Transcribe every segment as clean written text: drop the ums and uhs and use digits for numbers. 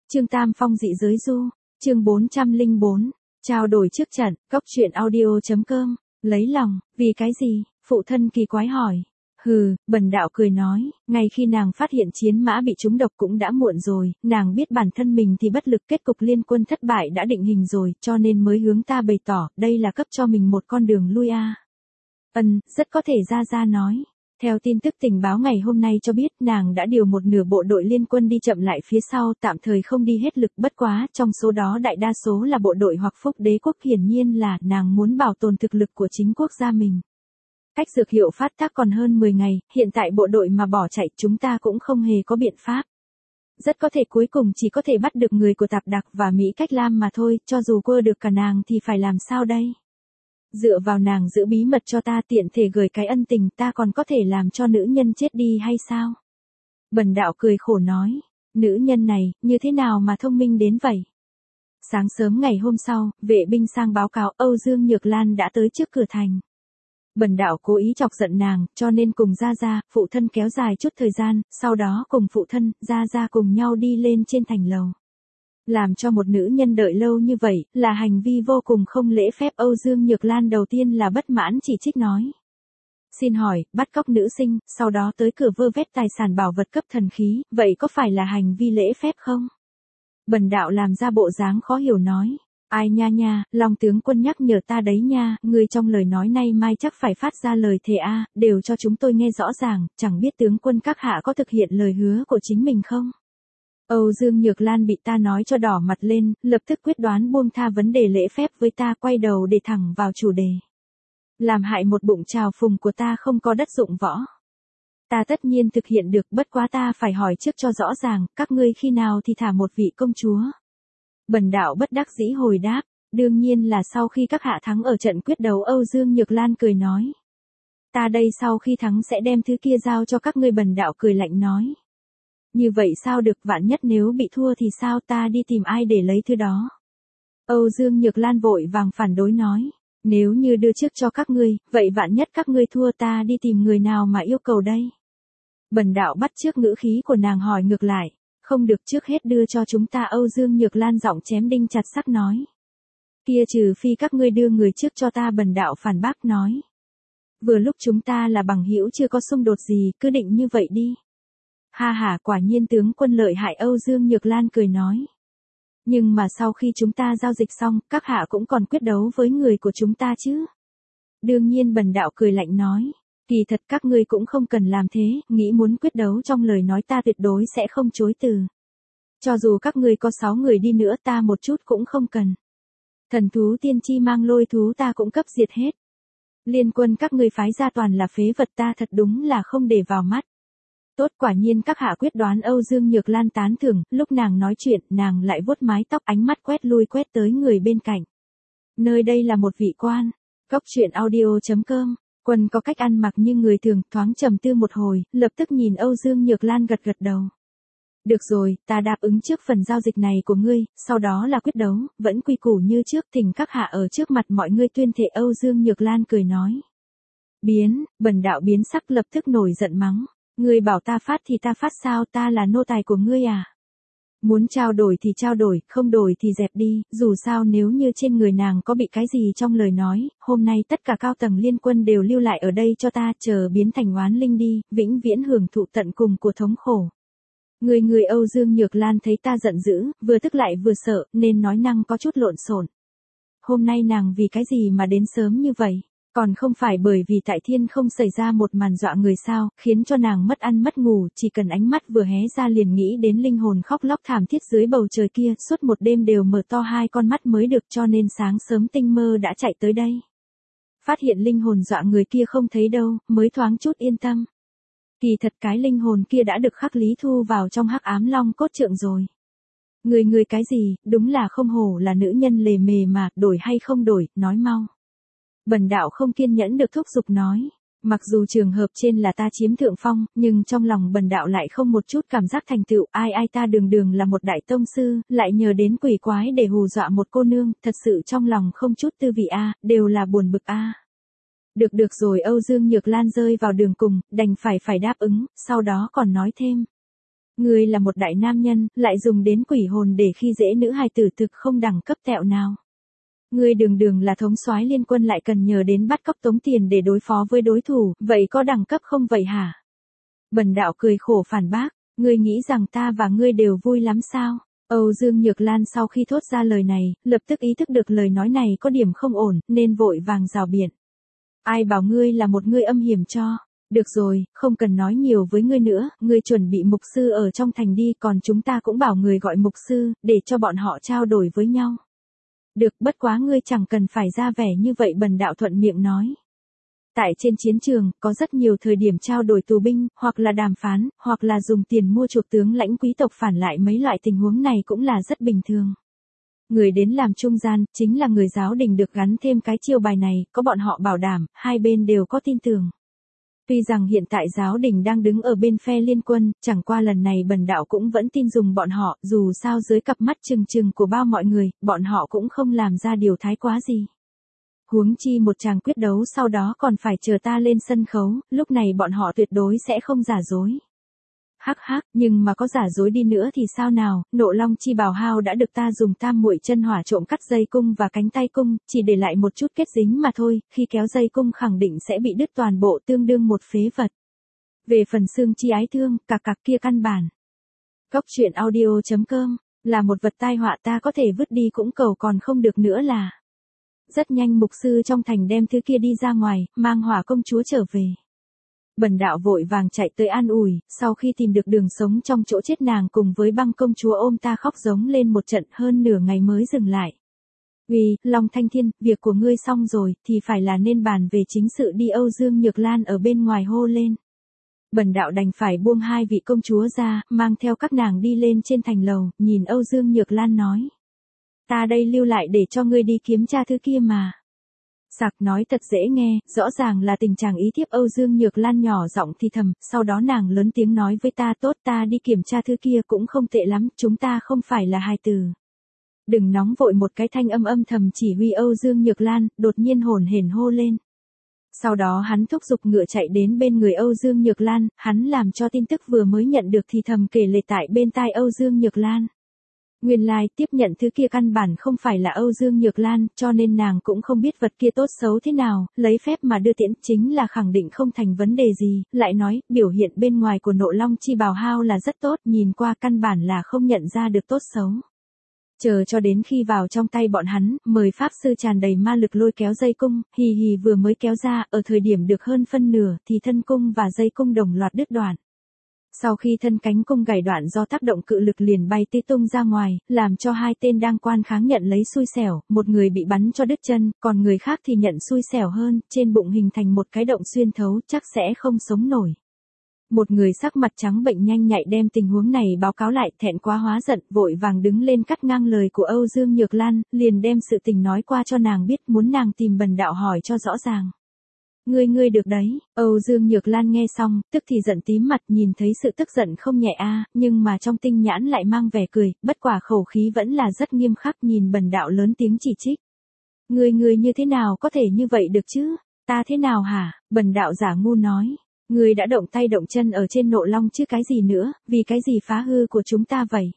Trương Tam Phong dị giới du, chương 404, trao đổi trước trận, góc chuyện audio.com, lấy lòng, vì cái gì, phụ thân kỳ quái hỏi. Bần đạo cười nói, ngay khi nàng phát hiện chiến mã bị trúng độc cũng đã muộn rồi, nàng biết bản thân mình thì bất lực, kết cục liên quân thất bại đã định hình rồi, cho nên mới hướng ta bày tỏ, đây là cấp cho mình một con đường lui a. Rất có thể Gia nói. Theo tin tức tình báo ngày hôm nay cho biết, nàng đã điều một nửa bộ đội liên quân đi chậm lại phía sau, tạm thời không đi hết lực, bất quá, trong số đó đại đa số là bộ đội hoặc phúc đế quốc, hiển nhiên là nàng muốn bảo tồn thực lực của chính quốc gia mình. Cách dược hiệu phát tác còn hơn 10 ngày, hiện tại bộ đội mà bỏ chạy chúng ta cũng không hề có biện pháp. Rất có thể cuối cùng chỉ có thể bắt được người của Tạp Đặc và Mỹ Cách Lam mà thôi, cho dù quơ được cả nàng thì phải làm sao đây? Dựa vào nàng giữ bí mật cho ta, tiện thể gửi cái ân tình, ta còn có thể làm cho nữ nhân chết đi hay sao? Bần đạo cười khổ nói, nữ nhân này, như thế nào mà thông minh đến vậy? Sáng sớm ngày hôm sau, vệ binh sang báo cáo Âu Dương Nhược Lan đã tới trước cửa thành. Bần đạo cố ý chọc giận nàng, cho nên cùng Gia, phụ thân kéo dài chút thời gian, sau đó cùng phụ thân, Gia cùng nhau đi lên trên thành lầu. Làm cho một nữ nhân đợi lâu như vậy, là hành vi vô cùng không lễ phép. Âu Dương Nhược Lan đầu tiên là bất mãn chỉ trích nói. Xin hỏi, bắt cóc nữ sinh, sau đó tới cửa vơ vét tài sản bảo vật cấp thần khí, vậy có phải là hành vi lễ phép không? Bần đạo làm ra bộ dáng khó hiểu nói. Ai nha, Long tướng quân nhắc nhở ta đấy nha, người trong lời nói nay mai chắc phải phát ra lời thề a, đều cho chúng tôi nghe rõ ràng, chẳng biết tướng quân các hạ có thực hiện lời hứa của chính mình không? Âu Dương Nhược Lan bị ta nói cho đỏ mặt lên, lập tức quyết đoán buông tha vấn đề lễ phép với ta, quay đầu để thẳng vào chủ đề. Làm hại một bụng trào phùng của ta không có đất dụng võ. Ta tất nhiên thực hiện được, bất quá ta phải hỏi trước cho rõ ràng, các ngươi khi nào thì thả một vị công chúa? Bần đạo bất đắc dĩ hồi đáp, đương nhiên là sau khi các hạ thắng ở trận quyết đấu. Âu Dương Nhược Lan cười nói. Ta đây sau khi thắng sẽ đem thứ kia giao cho các ngươi. Bần đạo cười lạnh nói. Như vậy sao được, vạn nhất nếu bị thua thì sao, ta đi tìm ai để lấy thứ đó? Âu Dương Nhược Lan vội vàng phản đối nói. Nếu như đưa trước cho các ngươi, vậy vạn nhất các ngươi thua ta đi tìm người nào mà yêu cầu đây? Bần đạo bắt chước ngữ khí của nàng hỏi ngược lại. Không được, trước hết đưa cho chúng ta. Âu Dương Nhược Lan giọng chém đinh chặt sắt nói. Kia trừ phi các ngươi đưa người trước cho ta. Bần đạo phản bác nói. Vừa lúc chúng ta là bằng hữu chưa có xung đột gì, cứ định như vậy đi. Ha, quả nhiên tướng quân lợi hại. Âu Dương Nhược Lan cười nói. Nhưng mà sau khi chúng ta giao dịch xong, các hạ cũng còn quyết đấu với người của chúng ta chứ? Đương nhiên. Bần đạo cười lạnh nói. Kỳ thật các ngươi cũng không cần làm thế, nghĩ muốn quyết đấu trong lời nói ta tuyệt đối sẽ không chối từ. Cho dù các ngươi có 6 người đi nữa ta một chút cũng không cần. Thần thú tiên tri mang lôi thú ta cũng cấp diệt hết. Liên quân các ngươi phái ra toàn là phế vật, ta thật đúng là không để vào mắt. Tốt, quả nhiên các hạ quyết đoán. Âu Dương Nhược Lan tán thưởng, lúc nàng nói chuyện, nàng lại vuốt mái tóc, ánh mắt quét lui quét tới người bên cạnh. Nơi đây là một vị quan. Góc chuyện audio.com. Quân có cách ăn mặc như người thường, thoáng trầm tư một hồi, lập tức nhìn Âu Dương Nhược Lan gật đầu. Được rồi, ta đáp ứng trước phần giao dịch này của ngươi, sau đó là quyết đấu, vẫn quy củ như trước, thỉnh các hạ ở trước mặt mọi người tuyên thệ. Âu Dương Nhược Lan cười nói. Bần đạo biến sắc, lập tức nổi giận mắng. Ngươi bảo ta phát thì ta phát sao, ta là nô tài của ngươi à? Muốn trao đổi thì trao đổi, không đổi thì dẹp đi, dù sao nếu như trên người nàng có bị cái gì trong lời nói, hôm nay tất cả cao tầng liên quân đều lưu lại ở đây cho ta, chờ biến thành oán linh đi, vĩnh viễn hưởng thụ tận cùng của thống khổ. Người Âu Dương Nhược Lan thấy ta giận dữ, vừa tức lại vừa sợ, nên nói năng có chút lộn xộn. Hôm nay nàng vì cái gì mà đến sớm như vậy? Còn không phải bởi vì tại thiên không xảy ra một màn dọa người sao, khiến cho nàng mất ăn mất ngủ, chỉ cần ánh mắt vừa hé ra liền nghĩ đến linh hồn khóc lóc thảm thiết dưới bầu trời kia, suốt một đêm đều mở to hai con mắt mới được, cho nên sáng sớm tinh mơ đã chạy tới đây. Phát hiện linh hồn dọa người kia không thấy đâu, mới thoáng chút yên tâm. Kỳ thật cái linh hồn kia đã được khắc lý thu vào trong hắc ám long cốt trượng rồi. Người cái gì, đúng là không hổ là nữ nhân lề mề mà, đổi hay không đổi, nói mau. Bần đạo không kiên nhẫn được thúc giục nói. Mặc dù trường hợp trên là ta chiếm thượng phong, nhưng trong lòng bần đạo lại không một chút cảm giác thành tựu. Ai ta đường là một đại tông sư, lại nhờ đến quỷ quái để hù dọa một cô nương, thật sự trong lòng không chút tư vị a, đều là buồn bực a. Được rồi. Âu Dương Nhược Lan rơi vào đường cùng, đành phải đáp ứng, sau đó còn nói thêm. Ngươi là một đại nam nhân, lại dùng đến quỷ hồn để khi dễ nữ hài tử thực không đẳng cấp tẹo nào. Ngươi đường đường là thống soái liên quân lại cần nhờ đến bắt cóc tống tiền để đối phó với đối thủ, vậy có đẳng cấp không vậy hả? Bần đạo cười khổ phản bác, ngươi nghĩ rằng ta và ngươi đều vui lắm sao? Âu Dương Nhược Lan sau khi thốt ra lời này, lập tức ý thức được lời nói này có điểm không ổn, nên vội vàng rào biện. Ai bảo ngươi là một ngươi âm hiểm cho? Được rồi, không cần nói nhiều với ngươi nữa, ngươi chuẩn bị mục sư ở trong thành đi, còn chúng ta cũng bảo người gọi mục sư, để cho bọn họ trao đổi với nhau. Được, bất quá ngươi chẳng cần phải ra vẻ như vậy, bần đạo thuận miệng nói. Tại trên chiến trường, có rất nhiều thời điểm trao đổi tù binh, hoặc là đàm phán, hoặc là dùng tiền mua chuộc tướng lãnh quý tộc phản lại, mấy loại tình huống này cũng là rất bình thường. Người đến làm trung gian, chính là người giáo đình được gắn thêm cái chiêu bài này, có bọn họ bảo đảm, hai bên đều có tin tưởng. Tuy rằng hiện tại giáo đình đang đứng ở bên phe liên quân, chẳng qua lần này bần đạo cũng vẫn tin dùng bọn họ, dù sao dưới cặp mắt trừng trừng của bao mọi người, bọn họ cũng không làm ra điều thái quá gì. Huống chi một tràng quyết đấu sau đó còn phải chờ ta lên sân khấu, lúc này bọn họ tuyệt đối sẽ không giả dối. Hắc hắc, nhưng mà có giả dối đi nữa thì sao nào, Nộ Long Chi Bào Hao đã được ta dùng tam muội chân hỏa trộm cắt dây cung và cánh tay cung, chỉ để lại một chút kết dính mà thôi, khi kéo dây cung khẳng định sẽ bị đứt toàn bộ, tương đương một phế vật. Về phần xương chi ái thương, cạc kia căn bản. Góc truyện audio.com, là một vật tai họa ta có thể vứt đi cũng cầu còn không được nữa là. Rất nhanh mục sư trong thành đem thứ kia đi ra ngoài, mang Hỏa công chúa trở về. Bần đạo vội vàng chạy tới an ủi, sau khi tìm được đường sống trong chỗ chết nàng cùng với Băng công chúa ôm ta khóc giống lên một trận, hơn nửa ngày mới dừng lại. Uy, Long Thanh Thiên, việc của ngươi xong rồi, thì phải là nên bàn về chính sự đi. Âu Dương Nhược Lan ở bên ngoài hô lên. Bần đạo đành phải buông hai vị công chúa ra, mang theo các nàng đi lên trên thành lầu, nhìn Âu Dương Nhược Lan nói. Ta đây lưu lại để cho ngươi đi kiếm tra thứ kia mà. Sặc nói thật dễ nghe, rõ ràng là tình trạng ý thiếp. Âu Dương Nhược Lan nhỏ giọng thì thầm, sau đó nàng lớn tiếng nói với ta, tốt, ta đi kiểm tra thứ kia cũng không tệ lắm, chúng ta không phải là hài tử. Đừng nóng vội, một cái thanh âm thầm chỉ huy Âu Dương Nhược Lan, đột nhiên hồn hển hô lên. Sau đó hắn thúc giục ngựa chạy đến bên người Âu Dương Nhược Lan, hắn làm cho tin tức vừa mới nhận được thì thầm kể lể tại bên tai Âu Dương Nhược Lan. Nguyên lai, tiếp nhận thứ kia căn bản không phải là Âu Dương Nhược Lan, cho nên nàng cũng không biết vật kia tốt xấu thế nào, lấy phép mà đưa tiễn chính là khẳng định không thành vấn đề gì, lại nói, biểu hiện bên ngoài của Nộ Long Chi Bào Hao là rất tốt, nhìn qua căn bản là không nhận ra được tốt xấu. Chờ cho đến khi vào trong tay bọn hắn, mời pháp sư tràn đầy ma lực lôi kéo dây cung, hì hì vừa mới kéo ra, ở thời điểm được hơn phân nửa thì thân cung và dây cung đồng loạt đứt đoạn. Sau khi thân cánh cung gãy đoạn do tác động cự lực liền bay tít tung ra ngoài, làm cho hai tên đang quan kháng nhận lấy xui xẻo, một người bị bắn cho đứt chân, còn người khác thì nhận xui xẻo hơn, trên bụng hình thành một cái động xuyên thấu, chắc sẽ không sống nổi. Một người sắc mặt trắng bệnh nhanh nhạy đem tình huống này báo cáo lại, thẹn quá hóa giận, vội vàng đứng lên cắt ngang lời của Âu Dương Nhược Lan, liền đem sự tình nói qua cho nàng biết, muốn nàng tìm bần đạo hỏi cho rõ ràng. Ngươi được đấy. Âu Dương Nhược Lan nghe xong, tức thì giận tím mặt, nhìn thấy sự tức giận không nhẹ nhưng mà trong tinh nhãn lại mang vẻ cười, bất quả khẩu khí vẫn là rất nghiêm khắc, nhìn bần đạo lớn tiếng chỉ trích. Ngươi như thế nào có thể như vậy được chứ? Ta thế nào hả? Bần đạo giả ngu nói. Ngươi đã động tay động chân ở trên Nộ Long chứ cái gì nữa, vì cái gì phá hư của chúng ta vậy?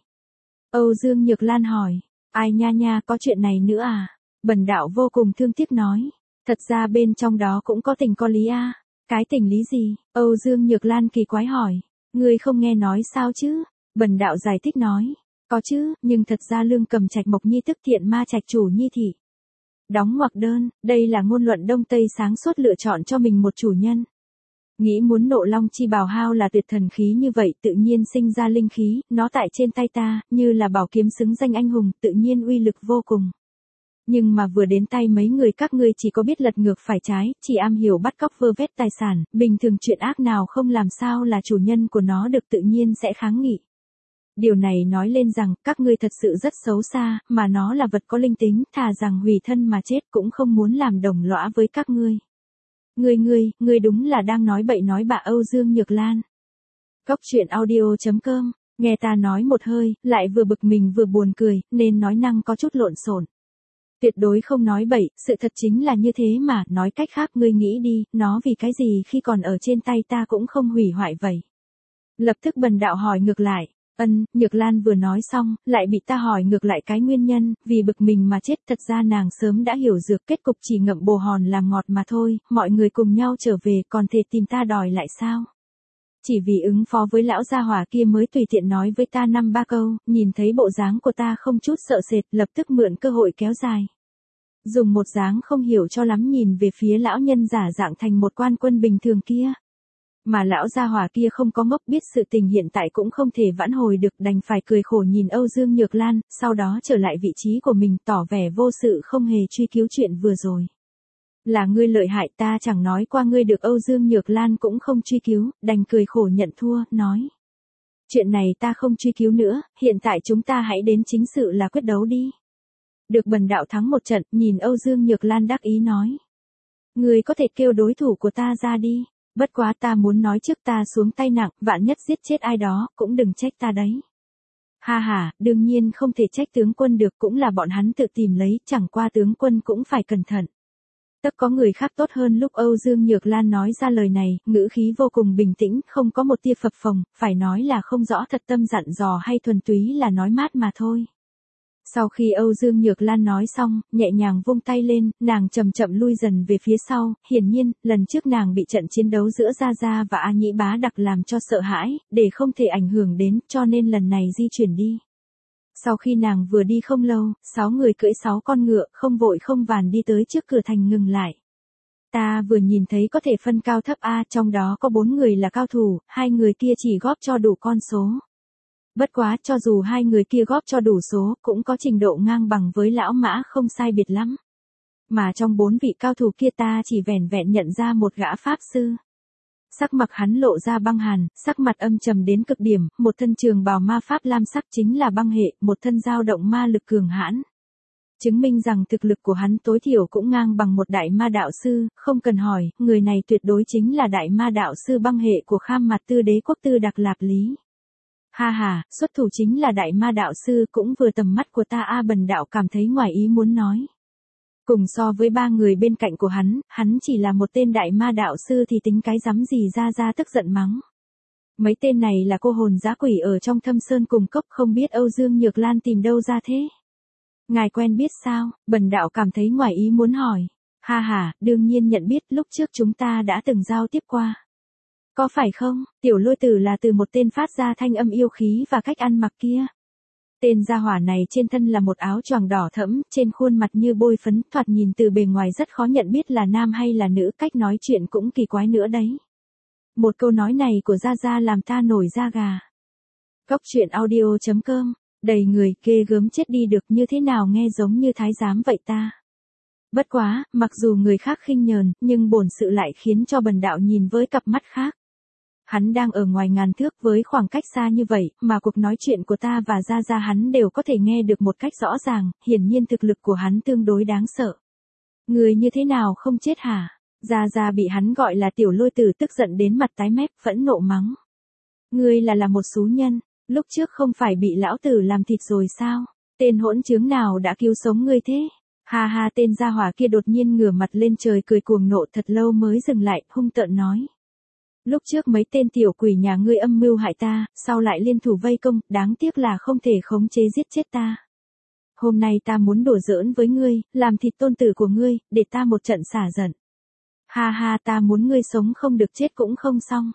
Âu Dương Nhược Lan hỏi. Ai nha, có chuyện này nữa à? Bần đạo vô cùng thương tiếc nói. Thật ra bên trong đó cũng có tình có lý a. Cái tình lý gì? Âu Dương Nhược Lan kỳ quái hỏi. Ngươi không nghe nói sao chứ? Bần đạo giải thích nói. Có chứ, nhưng thật ra Lương Cầm Trạch Mộc Nhi tức Thiện Ma Trạch chủ Nhi thị. Đóng ngoặc đơn, đây là ngôn luận Đông Tây sáng suốt lựa chọn cho mình một chủ nhân. Nghĩ muốn Nộ Long Chi Bào Hao là tuyệt thần khí như vậy, tự nhiên sinh ra linh khí, nó tại trên tay ta, như là bảo kiếm xứng danh anh hùng, tự nhiên uy lực vô cùng. Nhưng mà vừa đến tay mấy người các ngươi chỉ có biết lật ngược phải trái, chỉ am hiểu bắt cóc vơ vét tài sản, bình thường chuyện ác nào không làm sao là chủ nhân của nó được, tự nhiên sẽ kháng nghị. Điều này nói lên rằng, các ngươi thật sự rất xấu xa, mà nó là vật có linh tính, thà rằng hủy thân mà chết cũng không muốn làm đồng lõa với các ngươi. Ngươi đúng là đang nói bậy nói bạ. Âu Dương Nhược Lan. Góc truyện audio.com, nghe ta nói một hơi, lại vừa bực mình vừa buồn cười, nên nói năng có chút lộn xộn. Tuyệt đối không nói bậy, sự thật chính là như thế mà, nói cách khác ngươi nghĩ đi, nó vì cái gì khi còn ở trên tay ta cũng không hủy hoại vậy. Lập tức bần đạo hỏi ngược lại, Nhược Lan vừa nói xong, lại bị ta hỏi ngược lại cái nguyên nhân, vì bực mình mà chết. Thật ra nàng sớm đã hiểu dược, kết cục chỉ ngậm bồ hòn làm ngọt mà thôi, mọi người cùng nhau trở về còn thể tìm ta đòi lại sao? Chỉ vì ứng phó với lão gia hỏa kia mới tùy tiện nói với ta 5-3 câu, nhìn thấy bộ dáng của ta không chút sợ sệt, lập tức mượn cơ hội kéo dài. Dùng một dáng không hiểu cho lắm nhìn về phía lão nhân giả dạng thành một quan quân bình thường kia. Mà lão gia hỏa kia không có ngốc, biết sự tình hiện tại cũng không thể vãn hồi được, đành phải cười khổ nhìn Âu Dương Nhược Lan, sau đó trở lại vị trí của mình, tỏ vẻ vô sự không hề truy cứu chuyện vừa rồi. Là ngươi lợi hại, ta chẳng nói qua ngươi được. Âu Dương Nhược Lan cũng không truy cứu, đành cười khổ nhận thua, nói. Chuyện này ta không truy cứu nữa, hiện tại chúng ta hãy đến chính sự là quyết đấu đi. Được bần đạo thắng một trận, nhìn Âu Dương Nhược Lan đắc ý nói. Ngươi có thể kêu đối thủ của ta ra đi. Bất quá ta muốn nói trước, ta xuống tay nặng, vạn nhất giết chết ai đó, cũng đừng trách ta đấy. Ha ha, đương nhiên không thể trách tướng quân được, cũng là bọn hắn tự tìm lấy, chẳng qua tướng quân cũng phải cẩn thận. Tất có người khác tốt hơn. Lúc Âu Dương Nhược Lan nói ra lời này, ngữ khí vô cùng bình tĩnh, không có một tia phập phồng, phải nói là không rõ thật tâm dặn dò hay thuần túy là nói mát mà thôi. Sau khi Âu Dương Nhược Lan nói xong, nhẹ nhàng vung tay lên, nàng chậm chậm lui dần về phía sau, hiển nhiên, lần trước nàng bị trận chiến đấu giữa Gia Gia và A Nhĩ Bá Đặc làm cho sợ hãi, để không thể ảnh hưởng đến, cho nên lần này di chuyển đi. Sau khi nàng vừa đi không lâu, 6 người cưỡi 6 con ngựa, không vội không vàn đi tới trước cửa thành ngừng lại. Ta vừa nhìn thấy có thể phân cao thấp A, trong đó có 4 người là cao thủ, 2 người kia chỉ góp cho đủ con số. Bất quá, cho dù 2 người kia góp cho đủ số, cũng có trình độ ngang bằng với lão mã không sai biệt lắm. Mà trong 4 vị cao thủ kia ta chỉ vẻn vẹn nhận ra một gã pháp sư. Sắc mặt hắn lộ ra băng hàn, sắc mặt âm trầm đến cực điểm, một thân trường bào ma pháp lam sắc chính là băng hệ, một thân dao động ma lực cường hãn. Chứng minh rằng thực lực của hắn tối thiểu cũng ngang bằng một đại ma đạo sư, không cần hỏi, người này tuyệt đối chính là đại ma đạo sư băng hệ của Kham Mặt Tư Đế quốc Tư Đặc Lạp Lý. Ha ha, xuất thủ chính là đại ma đạo sư, cũng vừa tầm mắt của ta. Bần đạo cảm thấy ngoài ý muốn nói. Cùng so với 3 người bên cạnh của hắn chỉ là một tên đại ma đạo sư thì tính cái rắm gì. Ra tức giận mắng. Mấy tên này là cô hồn dã quỷ ở trong Thâm Sơn cùng cốc, không biết Âu Dương Nhược Lan tìm đâu ra thế. Ngài quen biết sao? Bần đạo cảm thấy ngoài ý muốn hỏi. Ha ha, đương nhiên nhận biết, lúc trước chúng ta đã từng giao tiếp qua. Có phải không? Tiểu Lôi Tử là từ một tên phát ra thanh âm yêu khí và cách ăn mặc kia. Tên gia hỏa này trên thân là một áo choàng đỏ thẫm, trên khuôn mặt như bôi phấn, thoạt nhìn từ bề ngoài rất khó nhận biết là nam hay là nữ, cách nói chuyện cũng kỳ quái nữa đấy. Một câu nói này của Gia Gia làm ta nổi da gà. Góc truyện audio.com, đầy người, ghê gớm chết đi được, như thế nào nghe giống như thái giám vậy ta. Bất quá, mặc dù người khác khinh nhờn, nhưng bổn sự lại khiến cho bần đạo nhìn với cặp mắt khác. Hắn đang ở ngoài ngàn thước, với khoảng cách xa như vậy, mà cuộc nói chuyện của ta và Gia Gia hắn đều có thể nghe được một cách rõ ràng, hiển nhiên thực lực của hắn tương đối đáng sợ. Người như thế nào không chết hả? Gia Gia bị hắn gọi là Tiểu Lôi Tử tức giận đến mặt tái mét, phẫn nộ mắng. Ngươi là một xú nhân, lúc trước không phải bị lão tử làm thịt rồi sao? Tên hỗn trướng nào đã cứu sống ngươi thế? Ha ha, tên gia hỏa kia đột nhiên ngửa mặt lên trời cười cuồng nộ, thật lâu mới dừng lại, hung tợn nói. Lúc trước mấy tên tiểu quỷ nhà ngươi âm mưu hại ta, sau lại liên thủ vây công, đáng tiếc là không thể khống chế giết chết ta. Hôm nay ta muốn đùa giỡn với ngươi, làm thịt tôn tử của ngươi, để ta một trận xả giận. Ha ha, ta muốn ngươi sống không được chết cũng không xong.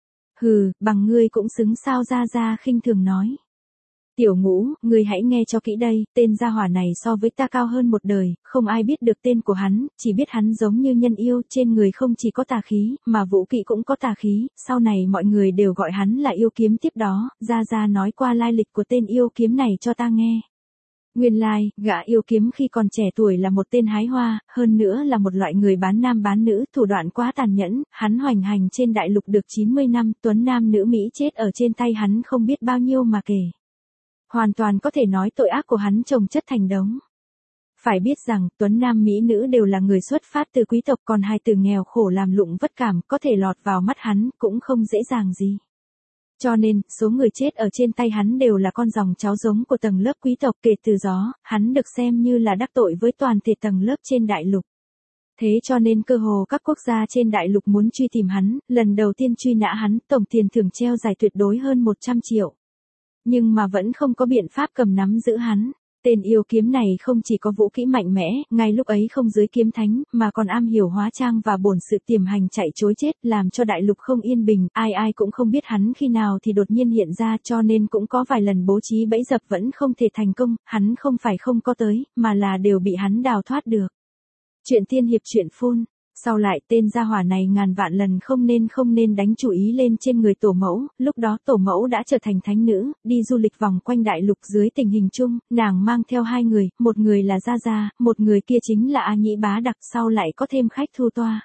Hừ, bằng ngươi cũng xứng sao? Gia Gia khinh thường nói. Tiểu Ngũ, ngươi hãy nghe cho kỹ đây, tên gia hỏa này so với ta cao hơn một đời, không ai biết được tên của hắn, chỉ biết hắn giống như nhân yêu, trên người không chỉ có tà khí, mà vũ kỵ cũng có tà khí, sau này mọi người đều gọi hắn là yêu kiếm. Tiếp đó, Gia Gia nói qua lai lịch của tên yêu kiếm này cho ta nghe. Nguyên lai, gã yêu kiếm khi còn trẻ tuổi là một tên hái hoa, hơn nữa là một loại người bán nam bán nữ, thủ đoạn quá tàn nhẫn, hắn hoành hành trên đại lục được 90 năm, tuấn nam nữ Mỹ chết ở trên tay hắn không biết bao nhiêu mà kể. Hoàn toàn có thể nói tội ác của hắn chồng chất thành đống. Phải biết rằng, tuấn nam mỹ nữ đều là người xuất phát từ quý tộc, còn hai từ nghèo khổ làm lụng vất cảm, có thể lọt vào mắt hắn, cũng không dễ dàng gì. Cho nên, số người chết ở trên tay hắn đều là con dòng cháu giống của tầng lớp quý tộc, kể từ đó, hắn được xem như là đắc tội với toàn thể tầng lớp trên đại lục. Thế cho nên cơ hồ các quốc gia trên đại lục muốn truy tìm hắn, lần đầu tiên truy nã hắn, tổng tiền thưởng treo giải tuyệt đối hơn 100 triệu. Nhưng mà vẫn không có biện pháp cầm nắm giữ hắn. Tên yêu kiếm này không chỉ có vũ kỹ mạnh mẽ, ngay lúc ấy không dưới kiếm thánh, mà còn am hiểu hóa trang và bổn sự tiềm hành chạy trối chết, làm cho đại lục không yên bình, ai ai cũng không biết hắn khi nào thì đột nhiên hiện ra, cho nên cũng có vài lần bố trí bẫy dập vẫn không thể thành công, hắn không phải không có tới, mà là đều bị hắn đào thoát được. Chuyện tiên hiệp chuyện phun. Sau lại tên gia hỏa này ngàn vạn lần không nên đánh chủ ý lên trên người tổ mẫu, lúc đó tổ mẫu đã trở thành thánh nữ, đi du lịch vòng quanh đại lục dưới tình hình chung, nàng mang theo hai người, một người là Gia Gia, một người kia chính là A Nhĩ Bá Đặc, sau lại có thêm khách thu toa.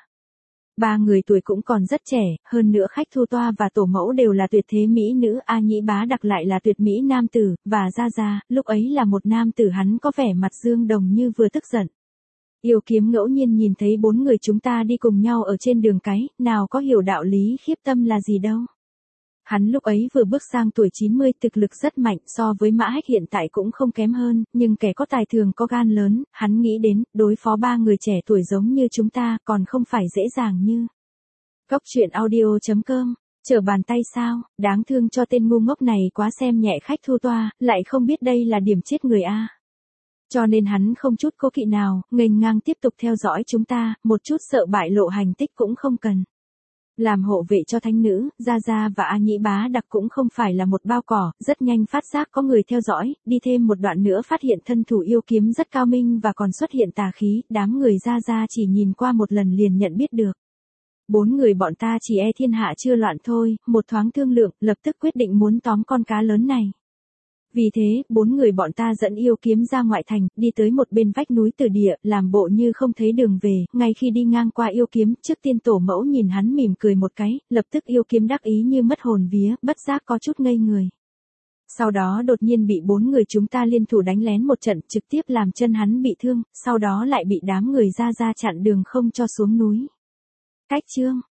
Ba người tuổi cũng còn rất trẻ, hơn nữa khách thu toa và tổ mẫu đều là tuyệt thế mỹ nữ, A Nhĩ Bá Đặc lại là tuyệt mỹ nam tử, và Gia Gia, lúc ấy là một nam tử hắn có vẻ mặt dương đồng như vừa tức giận. Yêu kiếm ngẫu nhiên nhìn thấy bốn người chúng ta đi cùng nhau ở trên đường cái, nào có hiểu đạo lý khiếp tâm là gì đâu. Hắn lúc ấy vừa bước sang tuổi 90, thực lực rất mạnh, so với Mã Hách hiện tại cũng không kém hơn, nhưng kẻ có tài thường có gan lớn, hắn nghĩ đến, đối phó ba người trẻ tuổi giống như chúng ta, còn không phải dễ dàng như. Góc truyện audio.com, trở bàn tay sao, đáng thương cho tên ngu ngốc này quá xem nhẹ khách thu toa, lại không biết đây là điểm chết người a. Cho nên hắn không chút cố kỵ nào, nghênh ngang tiếp tục theo dõi chúng ta, một chút sợ bại lộ hành tích cũng không cần. Làm hộ vệ cho thánh nữ, Gia Gia và A Nhĩ Bá Đặc cũng không phải là một bao cỏ, rất nhanh phát giác có người theo dõi, đi thêm một đoạn nữa phát hiện thân thủ yêu kiếm rất cao minh và còn xuất hiện tà khí, đám người Gia Gia chỉ nhìn qua một lần liền nhận biết được. Bốn người bọn ta chỉ e thiên hạ chưa loạn thôi, một thoáng thương lượng, lập tức quyết định muốn tóm con cá lớn này. Vì thế, bốn người bọn ta dẫn yêu kiếm ra ngoại thành, đi tới một bên vách núi Tử Địa, làm bộ như không thấy đường về, ngay khi đi ngang qua yêu kiếm, trước tiên tổ mẫu nhìn hắn mỉm cười một cái, lập tức yêu kiếm đắc ý như mất hồn vía, bất giác có chút ngây người. Sau đó đột nhiên bị bốn người chúng ta liên thủ đánh lén một trận, trực tiếp làm chân hắn bị thương, sau đó lại bị đám người Gia Gia chặn đường không cho xuống núi. Cách chương